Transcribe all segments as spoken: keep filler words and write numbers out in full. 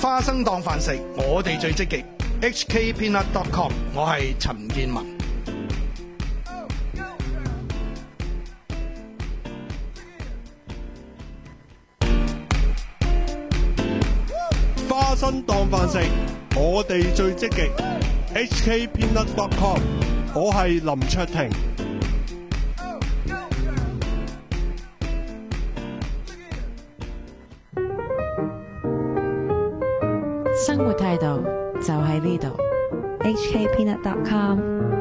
花生當飯食，我哋最積極。H K Peanut dot com， 我係陳建文。 花生當飯食，我哋最積極。H K Peanut dot com， 我係林卓廷。 生活態度就喺呢度。 H K Peanut dot com。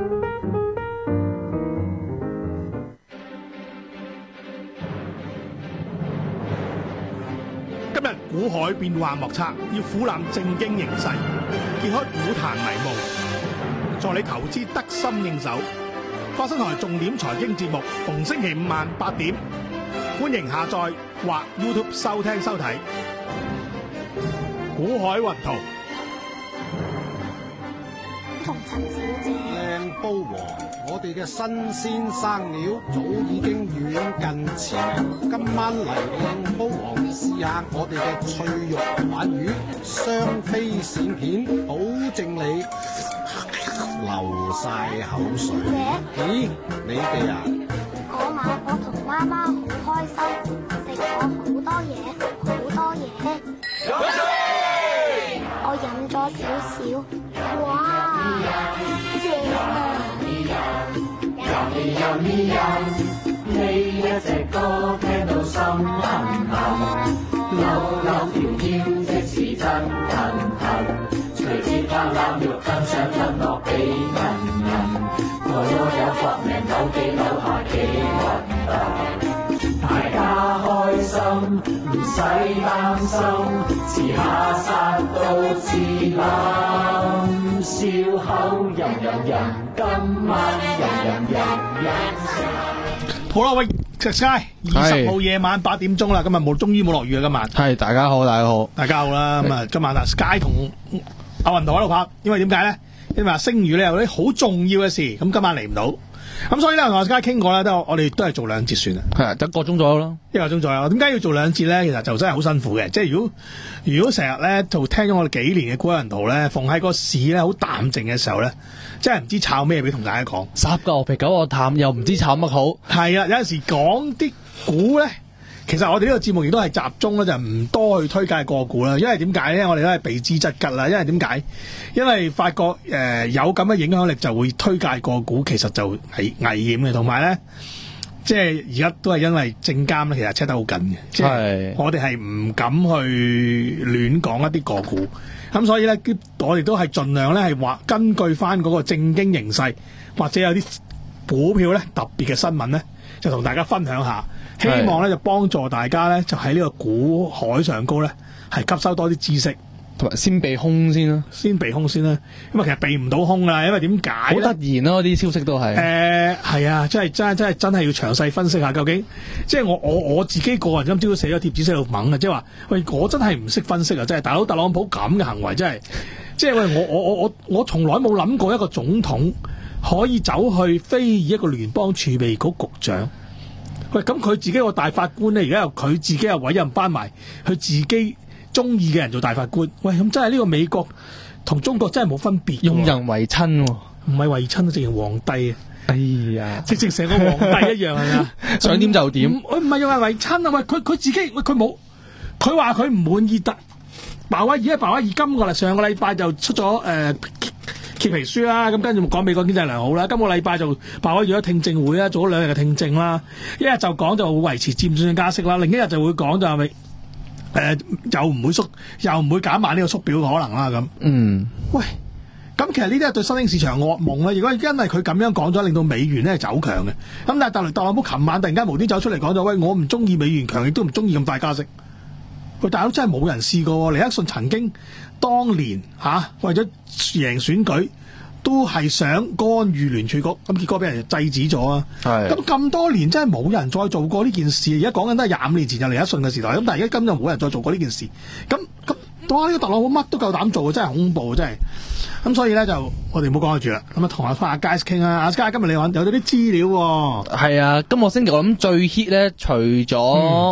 今日股海變幻莫測，要俯覽政經形勢，揭開股壇迷霧，助你投資得心應手。花生台重點財經節目，逢星期五晚八點，歡迎下載或 YouTube 收聽收睇。股海雲圖， 同陳小姐。 靚煲王，我哋嘅新鮮生料早已經遠近馳名。今晚嚟靚煲王試下我哋嘅脆肉鯇魚雙飛鱔片，保證你流晒口水。咦，你哋啊？ 嗰晚我同媽媽好開心，食咗好多嘢，好多嘢。我飲咗少少，哇，正啊！ 呢一隻歌聽到心痕痕，扭扭條腰即是真騰騰，隨節拍攬肉更想吞落幾銀銀，我有搏命扭幾扭下幾運動，大家開心唔使擔心，遲下殺到自冧，笑口吟吟吟，今晚吟吟吟吟。 好啦，喂，石 Sky， 二十號夜晚八點鐘啦，今日冇，終於冇落雨啊！今晚係大家好，大家好， 大家好啦。咁啊，今晚啊 Sky 同阿雲圖喺度拍，因為點解咧？因為阿星宇咧有啲好重要嘅事，咁今晚嚟唔到，咁所以咧同阿 Sky 傾過咧，都我哋都係做兩節算啦， 係啊，得個鐘左右咯， 一個鐘左右。點解要做兩節咧？其實就真係好辛苦嘅，即係如果如果成日咧就聽咗我哋幾年嘅股海雲圖咧，逢喺個市咧好淡靜嘅時候咧，真係唔知炒咩俾同大家講， 十個牛皮九個淡，又唔知炒乜好。係啊，有陣時講啲股咧。其實我哋呢個節目亦都係集中咧，就唔多去推介個股啦。因為點解咧？我哋都係避之則吉啦。因為點解？因為發覺誒、呃、有咁嘅影響力，就會推介個股，其實就係危險嘅。同埋咧，即係而家都係因為證監咧，其實 check 得好緊嘅。即係我哋係唔敢去亂講一啲個股。咁所以咧，我哋都係盡量咧係話根據翻嗰個政經形勢，或者有啲股票咧特別嘅新聞咧，就同大家分享下。希望咧就幫助大家咧，就喺呢個股海上高咧，係吸收多啲知識， 同埋先避空先啦， 先避空先啦。咁啊，其實避唔到空啦，因為點解？好突然咯，啲消息都係。 誒係啊，真係真係真係真係要詳細分析下究竟。即係我我我自己個人今朝都寫咗貼紙寫到猛啊！即係話喂，我真係唔識分析啊！真係大佬特朗普咁嘅行為真係，即係喂我我我我我從來冇諗過一個總統可以走去非議一個聯邦儲備局局長。喂，咁佢自己個大法官咧，而家又佢自己又委任翻埋佢自己中意嘅人做大法官。喂，咁真係呢個美國同中國真係冇分別， 用人為親， 唔係為親，直情皇帝啊！ 哎呀， 直情成個皇帝一樣係啊， 想點就點。 佢唔係用人為親啊！喂，佢佢自己喂佢冇，佢話佢唔滿意特鮑威爾，因為鮑威爾今個禮上個禮拜就出咗誒。呃揭皮書啦，咁跟住講美國經濟良好啦。今個禮拜就爆開咗聽證會啦，做咗兩日嘅聽證啦。一日就講就會維持漸進嘅加息啦，另一日就會講就係咪誒又唔會縮，又唔會減慢呢個縮表嘅可能啦咁。嗯，喂，咁其實呢啲係對新興市場噩夢啦。如果因為佢咁樣講咗，令到美元咧係走強嘅，咁但係特特朗普琴晚突然間無端走出嚟講咗，喂，我唔中意美元強，亦都唔中意咁快加息。喂，大佬真係冇人試過，尼克遜曾經當年嚇、啊、為咗贏選舉，都係想干預聯儲局，咁結果俾人制止咗啊！咁咁多年真係冇人再做過呢件事。而家講緊都係廿五年前就尼克遜嘅時代，咁但係而家今日冇人再做過呢件事。咁咁，哇！呢、呢個特朗普乜都夠膽做，真係恐怖，真係。咁所以咧就我哋唔好講住啦。咁啊，同阿阿 Guys 傾啊，阿 Guys 今日你揾有咗啲資料喎、哦。 係啊，今個星期我諗最 hit 咧，除咗、嗯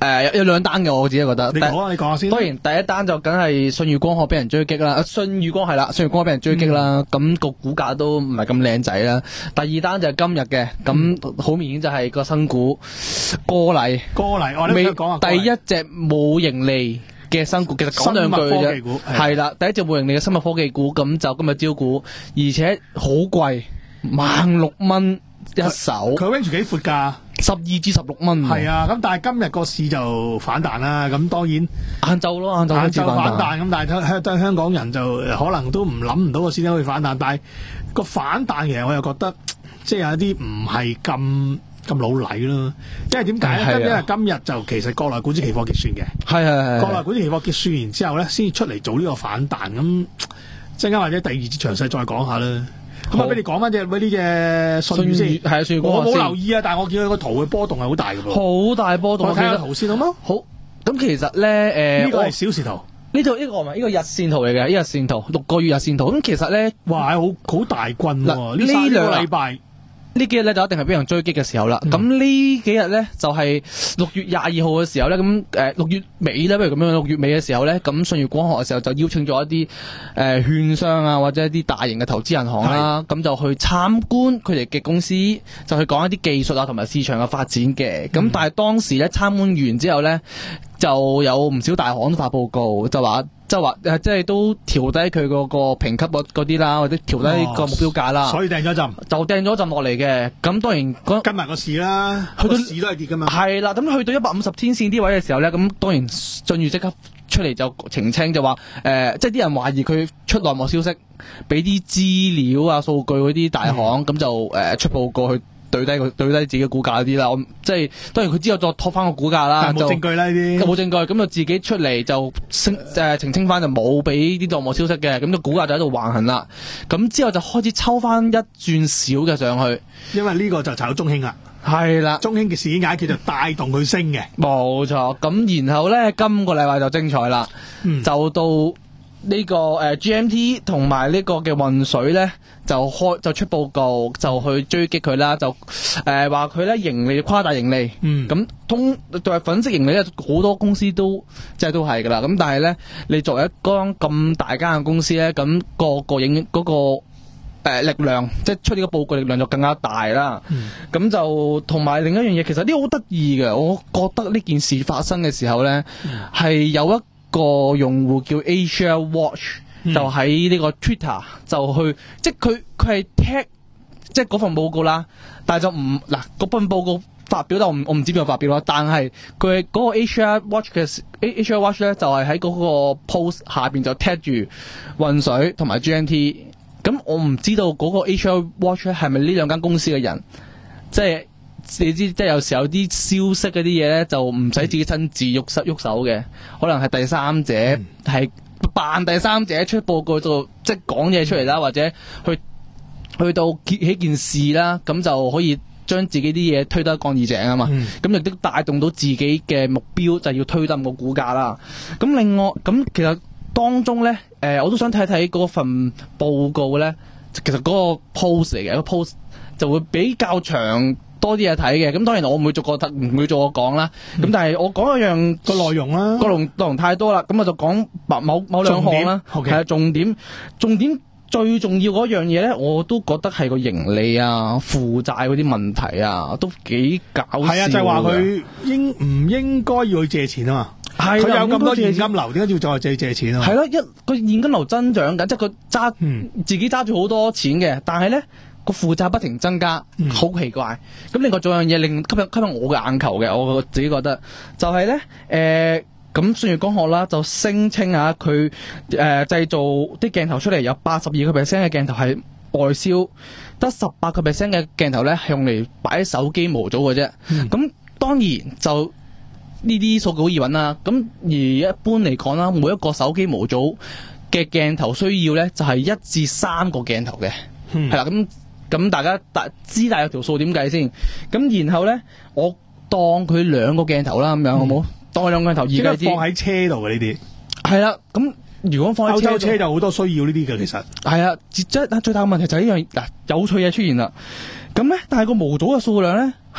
誒有有兩單嘅，我自己覺得。 你講啊，你講下先。 當然第一單就梗係舜宇光學俾人追擊啦，舜宇光係啦，舜宇光學俾人追擊啦，咁、嗯、個股價都唔係咁靚仔啦。第二單就係今日嘅，咁好、嗯、明顯就係個新股歌禮。 歌禮，我哋講下第一隻冇盈利嘅新股，其實講兩句啫。係啦，第一隻冇盈利嘅生物科技股，咁就今日招股，而且好貴，萬六蚊一手。 佢 range 幾闊㗎？ 十二至十六蚊。 係啊，咁但係今日個市就反彈啦。咁當然晏晝咯，晏晝晏晝反彈。咁但係香香港人就可能都唔諗唔到個市點可以反彈。但係個反彈其實我又覺得即係有啲唔係咁咁老禮咯。因為點解咧？因為今日就其實國內股指期貨結算嘅。係係係。國內股指期貨結算完之後咧，先至出嚟做呢個反彈。咁陣間或者第二節詳細再講下啦。咁啊，俾你講翻隻呢隻舜宇先，係啊，舜宇光學我冇留意啊，但係我見佢個圖嘅波動係好大嘅噃，好大波動。我睇下圖先好嗎？好，咁其實咧，誒，呢個係小時圖，呢度呢個唔係呢個日線圖嚟嘅，呢日線圖六個月日線圖。咁其實咧，哇，好好大軍喎！呢兩個禮拜。呢幾日咧就一定係俾人追擊嘅時候啦。咁、嗯、呢幾日咧就係、是、六月廿二號嘅時候咧，咁誒六月尾咧，不如咁樣，六月尾嘅時候咧，咁舜宇光學嘅時候就邀請咗一啲誒、呃、券商啊，或者一啲大型嘅投資銀行啦，咁就去參觀佢哋嘅公司，就去講一啲技術啊同埋市場嘅發展嘅。咁、嗯、但係當時咧參觀完之後咧，就有唔少大行都發報告，就話。即係話誒，即係都調低佢嗰個評級嗰啲啦，或者調低個目標價啦、哦。所以掟咗一陣，就掟咗一陣落嚟嘅。咁當然跟埋個市啦，去到市都係跌噶嘛。係啦，咁去到一百五十天線啲位嘅時候咧，咁當然舜宇即刻出嚟就澄清，就話誒、呃，即係啲人懷疑佢出內幕消息，俾啲資料啊、數據嗰啲大行，咁、嗯、就誒、呃、出報告去。對低佢對低自己嘅股價嗰啲啦，我即係當然佢之後再拖翻個股價啦，但係冇證據啦呢啲，冇證據，咁就自己出嚟就升誒、呃、澄清翻就冇俾啲內幕消息嘅，咁個股價就喺度橫行啦。咁之後就開始抽翻一轉少嘅上去，因為呢個就炒到中興啦，係啦，中興嘅事件解決就帶動佢升嘅，冇錯。咁然後咧，今個禮拜就精彩啦、嗯，就到。呢、這個誒、呃、G M T 同埋呢個嘅渾水咧，就開就出報告，就去追擊佢啦，就誒話佢咧盈利誇大盈利，嗯，咁通作為粉飾盈利咧，好多公司都即係都係噶啦，咁但係咧，你作為一間咁大間嘅公司咧，咁、那個個影嗰、那個誒、呃、力量，即係出呢個報告力量就更加大啦，咁、嗯、就同埋另一樣嘢，其實呢好得意嘅，我覺得呢件事發生嘅時候咧，係、嗯、有一個用戶叫 Asia Watch、嗯、就喺呢個 Twitter 就去，即係佢佢係 tag 即係嗰份報告啦，但係就唔嗱嗰份報告發表，但我唔我唔知邊度發表啦，但係佢嗰個 Asia Watch 嘅 Asia Watch 咧就係喺嗰個 post 下邊就 tag 住渾水同埋 G M T， 咁我唔知道嗰個 Asia Watch 係咪呢兩間公司嘅人，即係。你知即係有時候啲消息嗰啲嘢咧，就唔使自己親自喐手喐手嘅，可能係第三者係扮、嗯、第三者出報告做，即係講嘢出嚟啦，或者去去到揭起件事啦，咁就可以將自己啲嘢推得乾二淨啊嘛。咁亦都帶動到自己嘅目標，就係、要推冧個股價啦。咁另外咁其實當中咧，誒、呃、我都想睇睇嗰份報告咧，其實嗰個 post 嚟嘅，個 post 就會比較長。多啲嘢睇嘅，咁當然我唔會逐個唔會做我講啦。咁、嗯、但係我講一樣個內容啦，個內容太多啦，咁我就講某某兩項啦。係啊，重點重點最重要嗰樣嘢咧，我都覺得係個盈利啊、負債嗰啲問題啊，都幾搞笑。係啊，就係話佢應唔應該要去借錢啊嘛？係佢有咁多現金流，點解要再借借錢啊？係咯，一個現金流增長緊，即係佢揸自己揸住好多錢嘅，但係咧。個負債不停增加，好、嗯、奇怪。咁另外仲有樣嘢令吸引吸引我嘅眼球嘅，我自己覺得就係、是、咧，誒、呃，咁舜宇光學啦，就聲稱啊，佢誒製造啲鏡頭出嚟有八十二個 percent 嘅鏡頭係外銷，得十八個 percent 嘅鏡頭咧係用嚟擺喺手機模組嘅啫。咁、嗯、當然就呢啲數據好易揾啦。咁而一般嚟講啦，每一個手機模組嘅鏡頭需要咧就係、是、一至三個鏡頭嘅，係、嗯、啦咁。咁大家大知大有條數點計先？咁然後咧，我當佢兩個鏡頭啦，咁樣、嗯、好冇？當佢兩個鏡頭，而家放喺車度嘅呢啲係啦。咁如果放喺歐洲車就好多需要呢啲嘅，其實係啊。即係最大嘅問題就係呢樣嗱有趣嘢出現啦。咁咧，但係個模組嘅數量咧係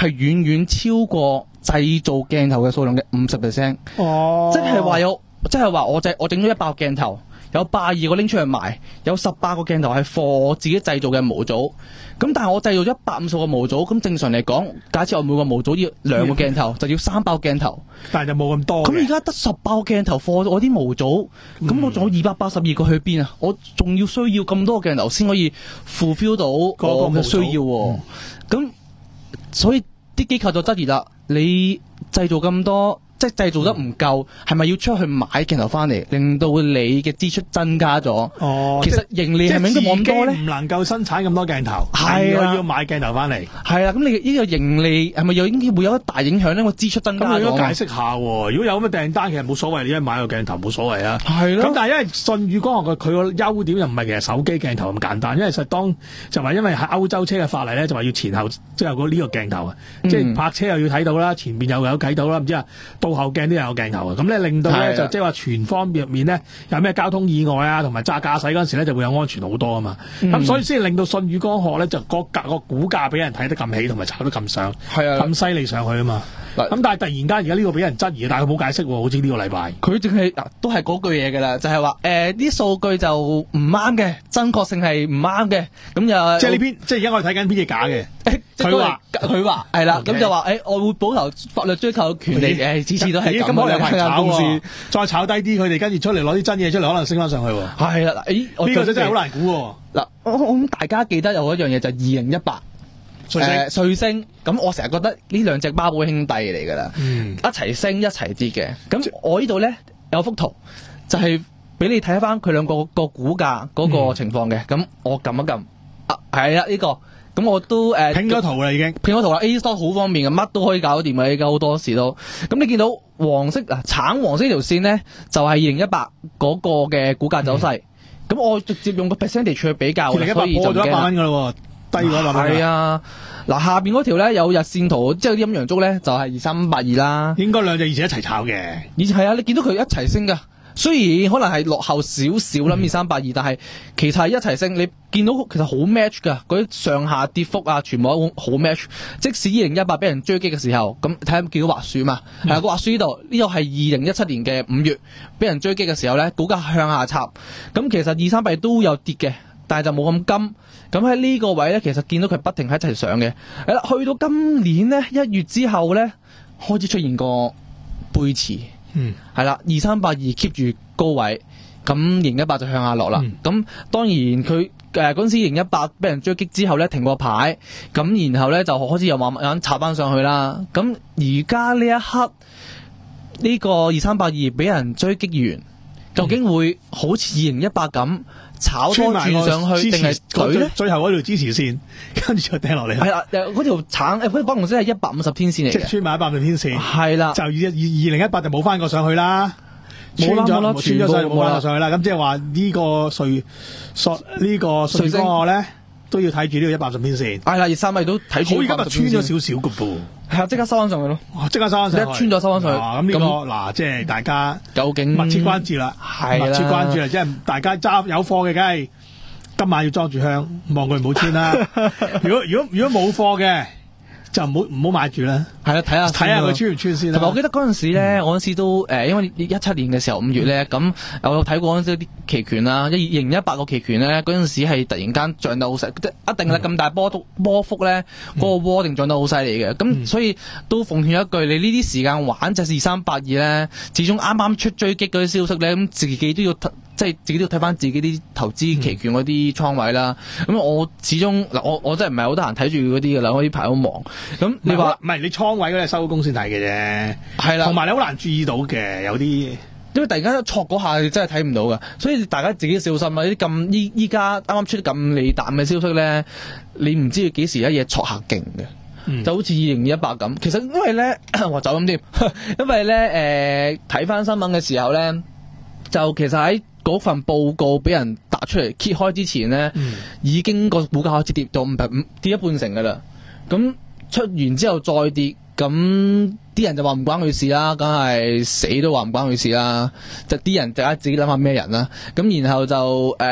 係遠遠超過製造鏡頭嘅數量嘅五十 percent。 哦， 即係話有，即係話我製我整咗一百個鏡頭，有百二個拎出去賣，有十八個鏡頭係貨自己製造嘅模組。咁但係我製造咗一百五十個模組，咁正常嚟講，假設我每個模組要兩個鏡頭，就要三百個鏡頭。 但係就冇咁多嘅。 咁而家得十八個鏡頭貨我啲模組，咁、嗯、我仲有二百八十二個去邊啊？我仲要需要咁多個鏡頭先可以 fulfill 到我嘅需要喎。咁、嗯、所以啲機構就質疑啦，你製造咁多。即係製造得唔夠，係咪要出去買鏡頭翻嚟，令到你嘅支出增加咗？ 哦， 其實盈利係咪應該冇咁多咧？ 唔能夠生產咁多鏡頭， 係啊， 要買鏡頭翻嚟。 係啊，咁你呢個盈利係咪又應該會有一大影響咧？個支出增加咗。咁你應該解釋下喎。如果有咁嘅訂單，其實冇所謂，你一買個鏡頭冇所謂啊。 係咯。 咁但係因為舜宇光學佢個優點又唔係其實手機鏡頭咁簡單，因為實當就話因為喺歐洲車嘅法例咧，就話要前後即係有呢個鏡頭啊， 嗯、 即係泊車又要睇到啦，前邊又有睇到啦，唔知啊倒後鏡都有鏡頭。咁咧令到咧就即係話全方面入面咧有咩交通意外啊，同埋揸駕駛嗰陣時咧就會有安全好多啊嘛。咁、嗯、所以先令到舜宇光學咧就個價個股價俾人睇得咁起，同埋炒得咁上，係啊，咁犀利上去啊嘛。咁但係突然間而家呢個俾人質疑，但係佢冇解釋喎，好似呢個禮拜佢淨係都係嗰句嘢㗎啦，就係話誒啲數據就唔啱嘅，真確性係唔啱嘅。咁就即係呢篇，即係而家我哋睇緊篇嘢假嘅。佢話佢話係啦，咁就話誒，我會保留法律追求權利誒，次次都係咁可能係炒公司， 再炒低啲，佢哋跟住出嚟攞啲真嘢出嚟，可能升翻上去喎。 係啦，誒呢個真係好難估喎。 嗱，我我諗大家記得有一樣嘢就係二零一八。誒，瑞星咁，我成日覺得呢兩隻孖寶兄弟嚟噶啦，嗯、一齊升一齊跌嘅。咁我呢度咧有幅圖，就係、是、俾你睇翻佢兩個個股價嗰個情況嘅。咁、嗯、我撳一撳，啊係啊呢個，咁我都誒拼咗圖啦已經， 拼咗圖啦。A Store 好方便嘅，乜都可以搞掂嘅，而家好多時都。咁你見到黃色啊橙黃色條線咧，就係二零一八嗰個嘅股價走勢。咁、嗯、我直接用個 percentage 去比較， 二零一八破咗一百蚊噶啦。低咗一百蚊。係啊，嗱下邊嗰條咧有日線圖，即係啲陰陽燭咧就係二三八二啦。 應該兩隻以前一齊炒嘅。 以前係啊，你見到佢一齊升噶，雖然可能係落後少少啦，二三八二，但係其實係一齊升。你見到其實好 match 噶，嗰啲上下跌幅啊，全部都好 match。即使二零一八俾人追擊嘅時候，咁睇下見到滑鼠嘛，係、嗯、啊個滑鼠呢度呢度係二零一七年嘅五月俾人追擊嘅時候咧，股價向下插。咁其實二三八二都有跌嘅，但係就冇咁金。咁喺呢個位咧，其實見到佢不停喺一齊上嘅。係啦，去到今年咧一月之後咧，開始出現個背馳。嗯，係啦，二三八二 keep 住高位，咁二零一八就向下落啦。咁、嗯、當然佢誒嗰陣時二零一八俾人追擊之後咧，停過牌，咁然後咧就開始又慢慢插翻上去啦。咁而家呢一刻呢、呢個二三八二俾人追擊完，究竟會好似二零一八咁？炒多轉上去定係佢咧？ 最後嗰條支持線，跟住就掟落嚟。 係啦，嗰條橙誒，嗰條粉紅色係一百五十天線嚟嘅， 即係穿埋一百五十天線。係啦，就二二二零一八就冇翻過上去啦，穿咗穿咗上冇翻過上去啦。咁即係話呢個瑞索呢個瑞光咧都要睇住呢個一百五十天線。係啦，二三咪都睇住。我而家咪穿咗少少嘅噃。係啊，即刻收翻上去咯！即刻收翻上去，一穿咗收翻上去。咁呢、這個嗱，即係大家究竟密切關注啦，係密切關注啦，即係大家揸有貨嘅，梗係今晚要裝住香，望佢唔好穿啦。如果如果如果冇貨嘅，就唔好唔好買住啦。係啊，睇下睇下佢穿唔穿先啦。同埋我記得嗰陣時咧，嗯、我嗰陣時都誒、呃，因為一七年嘅時候五月咧，咁、嗯、我有睇過嗰陣時啲期權啦，一二零一八個期權咧，嗰陣時係突然間漲得好犀，即一定係咁大波幅波幅咧，嗰、那個窩定漲得好犀利嘅。咁、嗯、所以都奉勸一句，你呢啲時間玩隻二三八二咧，始終啱啱出追擊嗰啲消息咧，咁自己都要即係自己都要睇翻自己啲投資期權嗰啲倉位啦。咁、嗯、我始終嗱，我我真係唔係好得閒睇住嗰啲噶啦，我呢排好忙。咁你話唔係你倉位嗰啲收工先睇嘅啫，係啦，同埋你好難注意到嘅有啲，因為突然間一挫嗰下，你真係睇唔到噶，所以大家自己小心啊！呢啲咁依依家啱啱出啲咁利淡嘅消息咧，你唔知佢幾時一嘢挫下勁嘅。嗯、就好似二零一八咁。其實因為咧，我走咁添，因為咧誒睇翻新聞嘅時候咧，就其實喺嗰份報告俾人打出嚟揭開之前咧，嗯、已經個股價開始跌到五跌一半成噶啦。咁出完之後再跌，咁啲人就話唔關佢事啦，梗係死都話唔關佢事啦。就啲人大家自己諗下咩人啦。咁然後就誒、呃、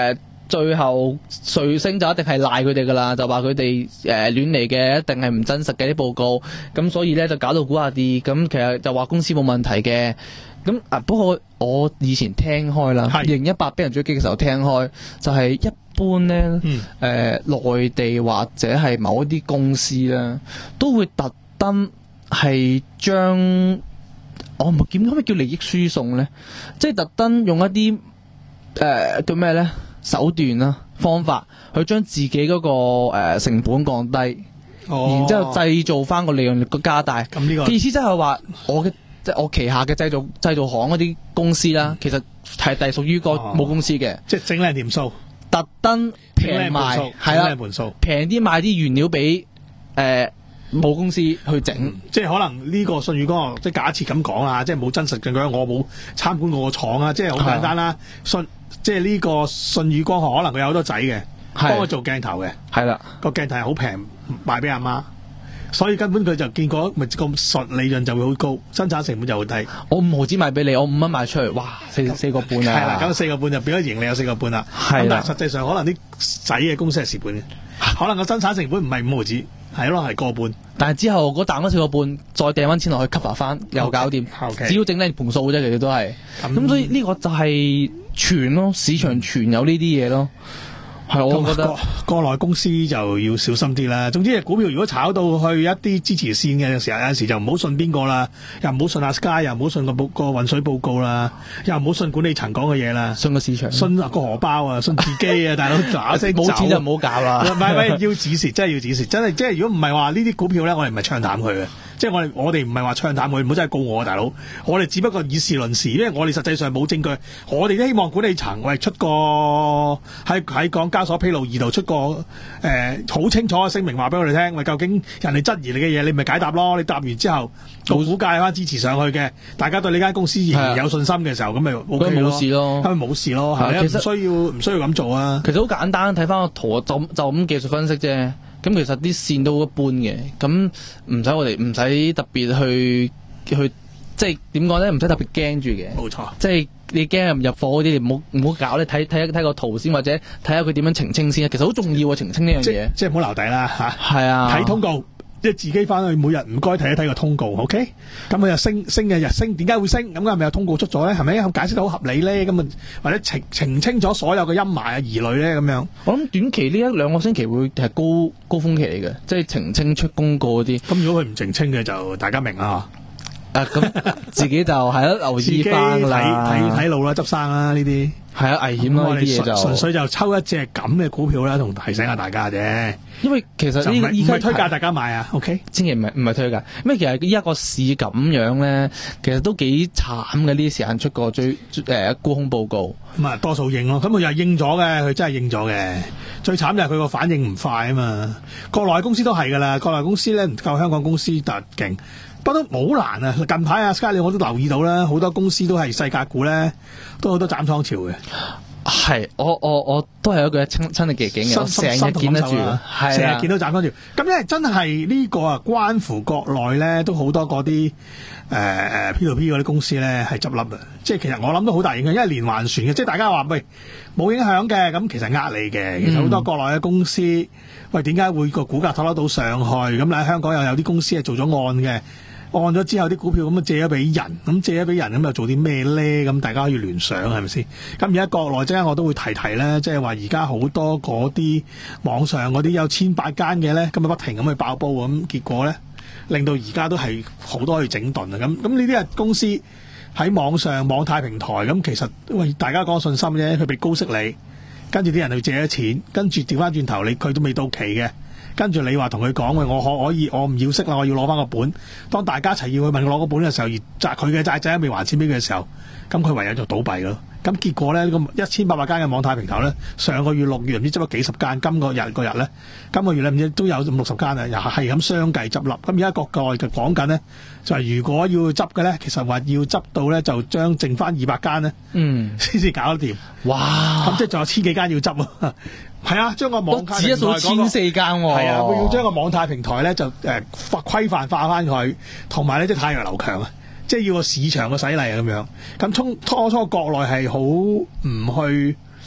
最後彗星就一定係賴佢哋噶啦，就話佢哋誒亂嚟嘅，一定係唔真實嘅啲報告，咁所以咧就搞到股價跌，咁其實就話公司冇問題嘅。咁啊，不過我以前聽開啦，二零一八俾人追擊嘅時候聽開，就係、是、一般咧，誒、 嗯呃、內地或者係某一啲公司咧，都會特登係將我唔點解咩叫利益輸送咧，即係特登用一啲誒、呃、叫咩咧手段啦方法去將自己嗰、那個誒、呃、成本降低， 哦、 然之後製造翻個利潤率加大。 咁呢個意思即係話我嘅。即係我旗下嘅製造製造行嗰啲公司啦，嗯、其實係隸屬於個母公司嘅、哦， 即係整靚掂數， 特登平賣，係啦，平啲賣啲原料俾誒母公司去整、嗯， 即係可能呢個舜宇光學，即係假設咁講啦，即係冇真實證據，我冇參觀過個廠啊，即係好簡單啦。舜即係呢個舜宇光學，可能佢有好多仔嘅，幫佢做鏡頭嘅，係啦，個鏡頭係好平賣俾阿媽。所以根本佢就見過，咪個純利潤就會好高，生產成本就好低。我五毫紙賣俾你，我五蚊賣出去，哇，四四個半啊！係啦，咁四個半就變咗盈利有四個半啦。係啦，但係實際上可能啲仔嘅公司係蝕本嘅，可能個生產成本唔係五毫紙，係咯係個半。但係之後嗰賺嗰四個半，再掟翻錢落去 cover 翻，又搞掂。Okay, 只要整靚盤數啫，其實都係。咁、嗯、所以呢個就係傳咯，市場傳有呢啲嘢咯。係，我覺得國國內公司就要小心啲啦。總之，股票如果炒到去一啲支持線嘅時候，有陣時就唔好信邊個啦，又唔好信阿 Sky， 又唔好信個報個運水報告啦，又唔好信管理層講嘅嘢啦，信個市場，信個荷包啊，信自己啊，大佬嗱聲冇錢就唔好搞啦。唔係唔係，要止蝕，真係要止蝕，真係即係如果唔係話呢啲股票咧，我哋唔係唱淡佢嘅。即係我哋我哋唔係話唱淡佢，唔好真係告我啊，大佬！我哋只不過以事論事，因為我哋實際上冇證據。我哋都希望管理層喂出個喺喺港交所披露易度出個誒好、呃、清楚嘅聲明，話俾我哋聽。喂，究竟人哋質疑你嘅嘢，你咪解答咯。你答完之後，個股價翻支持上去嘅，大家對呢間公司仍然有信心嘅時候，咁咪 O K 咯。冇事咯，咁咪冇事咯，係咪？其實唔需要唔需要咁做啊。其實好簡單，睇翻個圖就就咁技術分析啫。咁其實啲線都一般嘅，咁唔使我哋唔使特別去去，即係點講咧？唔使特別驚住嘅。冇錯，即係你驚入入貨嗰啲，你唔好唔好搞咧。睇睇睇個圖先，或者睇下佢點樣澄清先。其實好重要啊，澄清呢樣嘢。即係唔好留底啦嚇。係啊，睇通告。即係自己翻去每日唔該睇一睇個通告 ，OK？咁佢又升升嘅日升，點解會升？咁係咪有通告出咗咧？係咪解釋得好合理咧？咁啊，或者澄澄清咗所有嘅陰霾啊疑慮咧？咁樣，我諗短期呢一兩個星期會係高高峰期嚟嘅，即係澄清出公告嗰啲。咁如果佢唔澄清嘅，就大家明啦。啊，咁自己就係咯，留意翻啦，睇睇路啦，執生啦，呢啲係啊，危險咯，呢啲嘢就純粹就抽一隻咁嘅股票啦，同提醒下大家啫。因為其實呢個依家推介大家買啊 ，OK？ 千祈唔係唔係推介，因為其實依家個市咁樣咧，其實都幾慘嘅。呢啲時間出個最誒沽空報告，咁啊多數應咯，咁佢又係應咗嘅，佢真係應咗嘅。最慘就係佢個反應唔快啊嘛。國內公司都係噶啦，國內公司咧唔夠香港公司特勁。不過都好難啊！近排啊 Sky 我都留意到啦，好多公司都係細價股咧，都好多斬倉潮嘅。係，我我我都係一個親親歷其境嘅，成日見得住，成日見到斬倉潮。咁因為真係呢個啊，關乎國內咧都好多嗰啲誒誒 P to P 嗰啲公司咧係執笠啊！即係其實我諗都好大影響，因為連環船嘅，即係大家話喂冇影響嘅，咁其實呃你嘅。其實好多國內嘅公司，喂點解會個股價拖得到上去？咁喺香港又有啲公司係做咗案嘅。按咗之後啲股票咁啊借咗俾人，咁借咗俾人咁又做啲咩咧？咁大家可以聯想係咪先？咁而家國內即係我都會提提咧，即係話而家好多嗰啲網上嗰啲有千百間嘅咧，咁啊不停咁去爆煲咁，結果咧令到而家都係好多去整頓啊！咁咁呢啲係公司喺網上網貸平台咁，其實喂大家講信心啫，佢俾高息你，跟住啲人去借咗錢，跟住調翻轉頭你佢都未到期嘅。跟住你話同佢講，喂，我可可以，我唔要息啦，我要攞翻個本。當大家一齊要去問佢攞個本嘅時候，而債佢嘅債仔未還錢俾佢嘅時候，咁佢唯有就倒閉咯。咁結果咧，咁一千八百間嘅網貸平台咧，上個月六月唔知執咗幾十間，今個日個日咧，今個月咧唔知都有五六十間啊，又係咁相繼執笠。咁而家國內嘅講緊咧，就係、是、如果要執嘅咧，其實話要執到咧，就將剩翻二百間咧，嗯，先至搞得掂。哇！咁即係仲有千幾間要執啊！係啊，將個網貸平台嗰個千四間喎，係啊，佢要將個網貸平台咧就誒規範化翻佢，同埋咧即係太陽流強啊，即係要個市場嘅洗禮啊咁樣。咁初初初國內係好唔去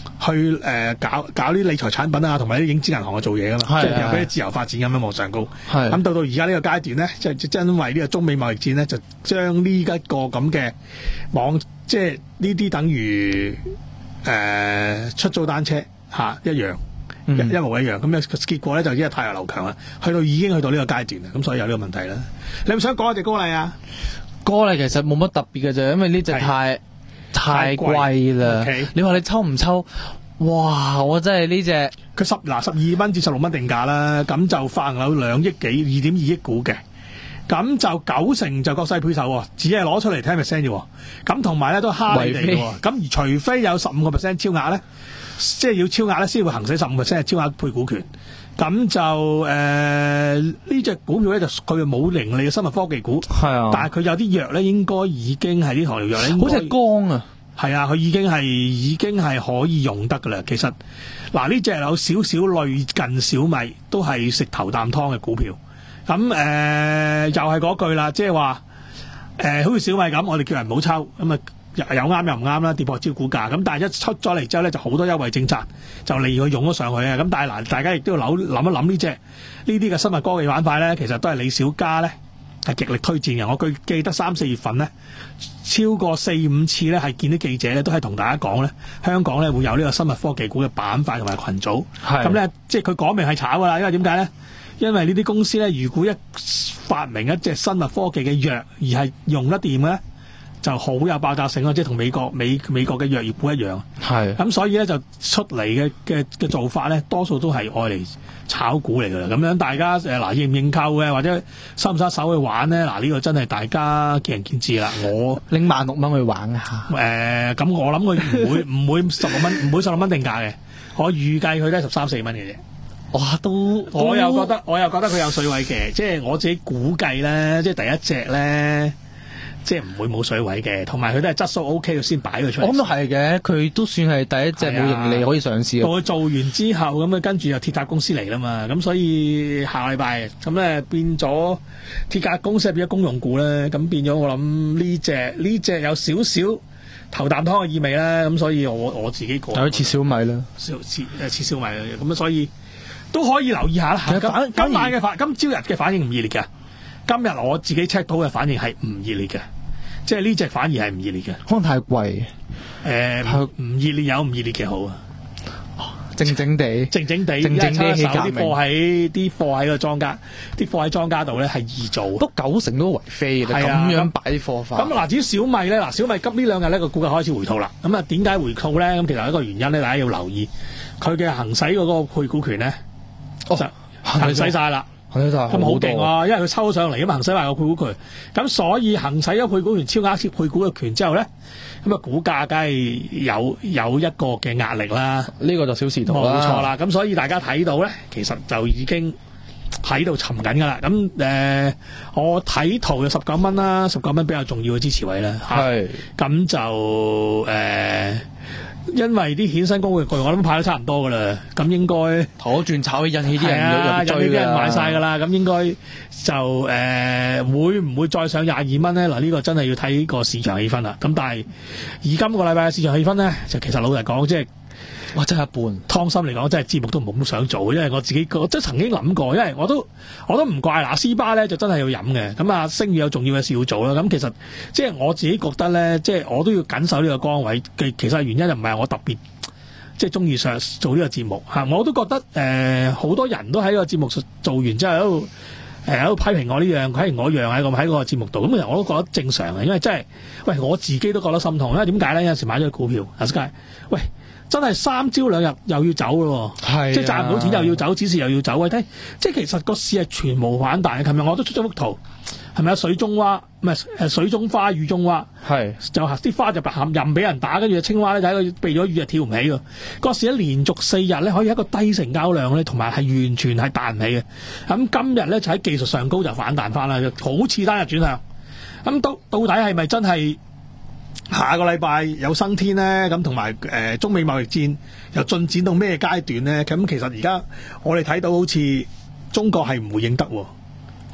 去誒、呃、搞搞啲理財產品啊，同埋啲影子銀行去做嘢噶嘛， 係即係由係俾自由發展咁樣往上高。 係咁到到而家呢個階段咧，即係即係因為呢個中美貿易戰咧，就將呢一個咁嘅網，即係呢啲等於誒、呃、出租單車嚇、啊、一樣。 嗯一一模一樣，咁嘅結果咧就已經係太陽流強啦，去到已經去到呢個階段啦，咁所以有呢個問題啦。你係咪想講下隻高麗啊？ 歌嚟其實冇乜特別嘅啫，因為呢只太太貴啦。 OK 你話你抽唔抽？哇！我真係呢只佢十嗱十二蚊至十六蚊定價啦，咁就發行有兩億幾二點二億股嘅，咁就九成就國際配售喎，只係攞出嚟聽 percent 啫喎，咁同埋咧都蝦你哋嘅喎，咁而除非有十五個 percent 超額咧。即係要超額咧，先會行使十五 percent 超額配股權。咁就誒呢隻股票咧，就佢冇盈利嘅生物科技股， 係啊， 但係佢有啲藥咧，應該已經係啲糖尿藥咧， 好似係光啊， 係啊，佢已經係已經係可以用得噶啦。其實嗱，呢隻有少少類近小米，都係食頭啖湯嘅股票。咁誒、呃、又係嗰句啦，即係話誒好似小米咁，我哋叫人唔好抽咁啊。有啱又唔啱啦，跌破招股價咁，但係一出咗嚟之後咧，就好多優惠政策就利佢湧咗上去啊！咁但係嗱，大家亦都要諗諗一諗呢隻呢啲嘅生物科技板塊咧，其實都係李小加咧係極力推薦嘅。我記記得三四月份咧，超過四五次咧係見啲記者咧都係同大家講咧，香港咧會有呢個生物科技股嘅板塊同埋群組。咁咧，即係佢講明係炒㗎啦，因為點解咧？因為呢啲公司咧，如果一發明一隻生物科技嘅藥而係用得掂嘅咧，就好有爆炸性咯，即係同美國美美國嘅藥業股一樣。係咁，所以咧就出嚟嘅嘅嘅做法咧，多數都係愛嚟炒股嚟㗎啦。咁樣大家誒嗱認唔認購嘅，或者收唔收手去玩咧？嗱、這、呢個真係大家見仁見智啦。我拎萬六蚊去玩下。 誒、呃、咁我諗佢唔會唔會十六蚊，唔會十六蚊定價嘅。我預計佢都係十三四蚊嘅啫。 哇！都我又覺得我又覺得佢有水位嘅，即係我自己估計咧，即係第一隻咧。即係唔會冇水位嘅，同埋佢都係質素 O K 嘅先擺佢出嚟。 我諗都係嘅，佢都算係第一隻冇盈利可以上市。 到佢做完之後，咁啊跟住又鐵塔公司嚟啦嘛，咁所以下禮拜咁咧變咗鐵塔公司變咗公用股咧，咁變咗我諗呢隻呢隻有少少頭啖湯嘅意味啦，咁所以我我自己個有似小米啦， 似似誒似小米咁啊，所以都可以留意下啦。 其實反今今晚嘅反今朝日嘅反應唔熱烈嘅。今日我自己 check 到嘅反應係唔熱烈嘅，即係呢隻反而係唔熱烈嘅， 可能太貴。 誒唔熱烈有唔熱烈嘅好啊， 靜靜地， 靜靜地， 靜靜地起革命。 啲貨喺啲貨喺個莊家，啲貨喺莊家度咧係易做， 都九成都為飛嘅，咁樣擺貨法。 咁嗱，至於小米咧，嗱小米今呢兩日咧個股價開始回吐啦。咁啊點解回吐咧？咁其實一個原因咧，大家要留意佢嘅行使嗰個配股權咧，就行使晒啦。咁好勁喎，因為佢抽上嚟咁行使埋個配股權，咁所以行使咗配股權超額配股嘅權之後咧，咁啊股價梗係有有一個嘅壓力啦。呢個就小時圖啦，冇錯啦。咁所以大家睇到咧，其實就已經喺度沉緊噶啦。咁誒、呃，我睇圖有十九蚊啦，十九蚊比較重要嘅支持位啦。係，咁就誒。呃因為啲衍生工具我諗派得差唔多噶啦，咁應該妥轉炒起引起啲人入追啦，引起啲人買晒噶啦，咁應該就誒、呃、會唔會再上廿二蚊咧？嗱，呢個真係要睇個市場氣氛啦。咁但係而今個禮拜嘅市場氣氛咧，就其實老實講，即係哇，真係一半。湯心嚟講，真係節目都唔好咁想做，因為我自己我真係曾經諗過，因為我都我都唔怪嗱，斯巴咧就真係要飲嘅。咁啊，星宇有重要嘅事要做啦。咁其實即係我自己覺得咧，即係我都要緊守呢個崗位嘅。其實原因就唔係我特別即係中意上做呢個節目嚇，我都覺得誒好、呃、多人都喺個節目做完之後喺度誒喺度批評我呢樣，批評我樣喺個喺個節目度。咁其實我都覺得正常嘅，因為真係喂我自己都覺得心痛。因為點解咧？有時買咗股票，阿 Sky 喂。真係三朝兩日又要走咯，即係賺唔到錢又要走，指示又要走。喂，睇即係其實個市係全無反彈。琴日我都出咗幅圖，係咪啊？水中蛙唔係誒水中花雨中蛙，係就啲花就含任俾人打，跟住青蛙咧睇佢避咗雨就跳唔起㗎。個市咧連續四日咧可以一個低成交量咧，同埋係完全係彈唔起嘅。咁今日咧就喺技術上高就反彈翻啦，好似單日轉向。咁到到底係咪真係？下個禮拜有生天咧，咁同埋誒中美貿易戰又進展到咩階段咧？咁其實而家我哋睇到好似中國係唔回應得，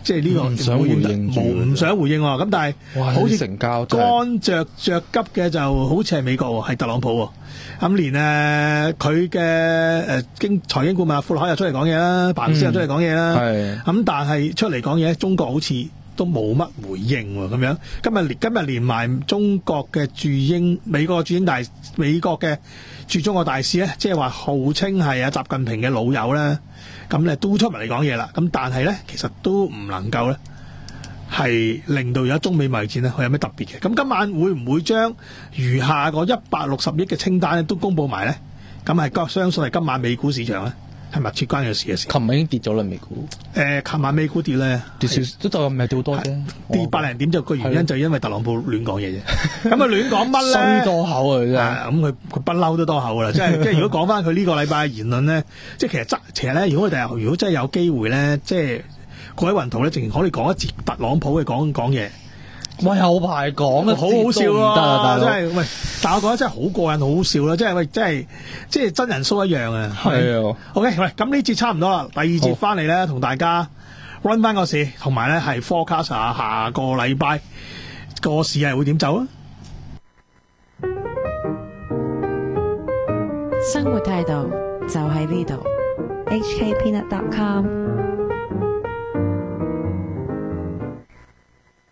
即係呢個唔想回應住冇唔想回應喎。咁但係哇好似成交真係乾着着急嘅就好似係美國喎，係特朗普喎。咁連誒佢嘅誒經財經顧問阿富海又出嚟講嘢啦，白斯又出嚟講嘢啦。 係咁但係出嚟講嘢，中國好似都冇乜回應喎。咁樣今日連今日連埋中國嘅駐英美國駐英大美國嘅駐中國大使咧，即係話號稱係阿習近平嘅老友咧，咁咧都出埋嚟講嘢啦。咁但係咧，其實都唔能夠咧係令到而家中美貿易戰咧，佢有咩特別嘅？咁今晚會唔會將餘下個一百六十億嘅清單咧都公佈埋咧？咁係相信係今晚美股市場咧係密切關嘅事嘅事。 琴日已經跌咗啦，美股。 誒，琴晚美股跌咧， 跌少都就唔係跌好多啫， 跌百零點就個原因就因為特朗普亂講嘢啫。咁啊亂講乜咧？ 衰多口啊！真係。 咁佢佢不嬲都多口噶啦，即係即係如果講翻佢呢個禮拜嘅言論咧，即係其實真其實咧，如果佢第日如果真係有機會咧，即係各位雲圖咧，淨係可以講一節特朗普嘅講講嘢。 喂，有排講啊， 好好笑唔得啊，大真佬。 係喂！但我覺得真係好過癮，好好笑啦！即係喂，真係即係真人 show 一樣啊！ 係啊。 OK，喂，咁呢節差唔多啦，第二節翻嚟咧，同大家 run 翻個市，同埋咧係 forecast 下下個禮拜個市係會點走啊！ 生活態度就喺呢度。 H K peanut dot com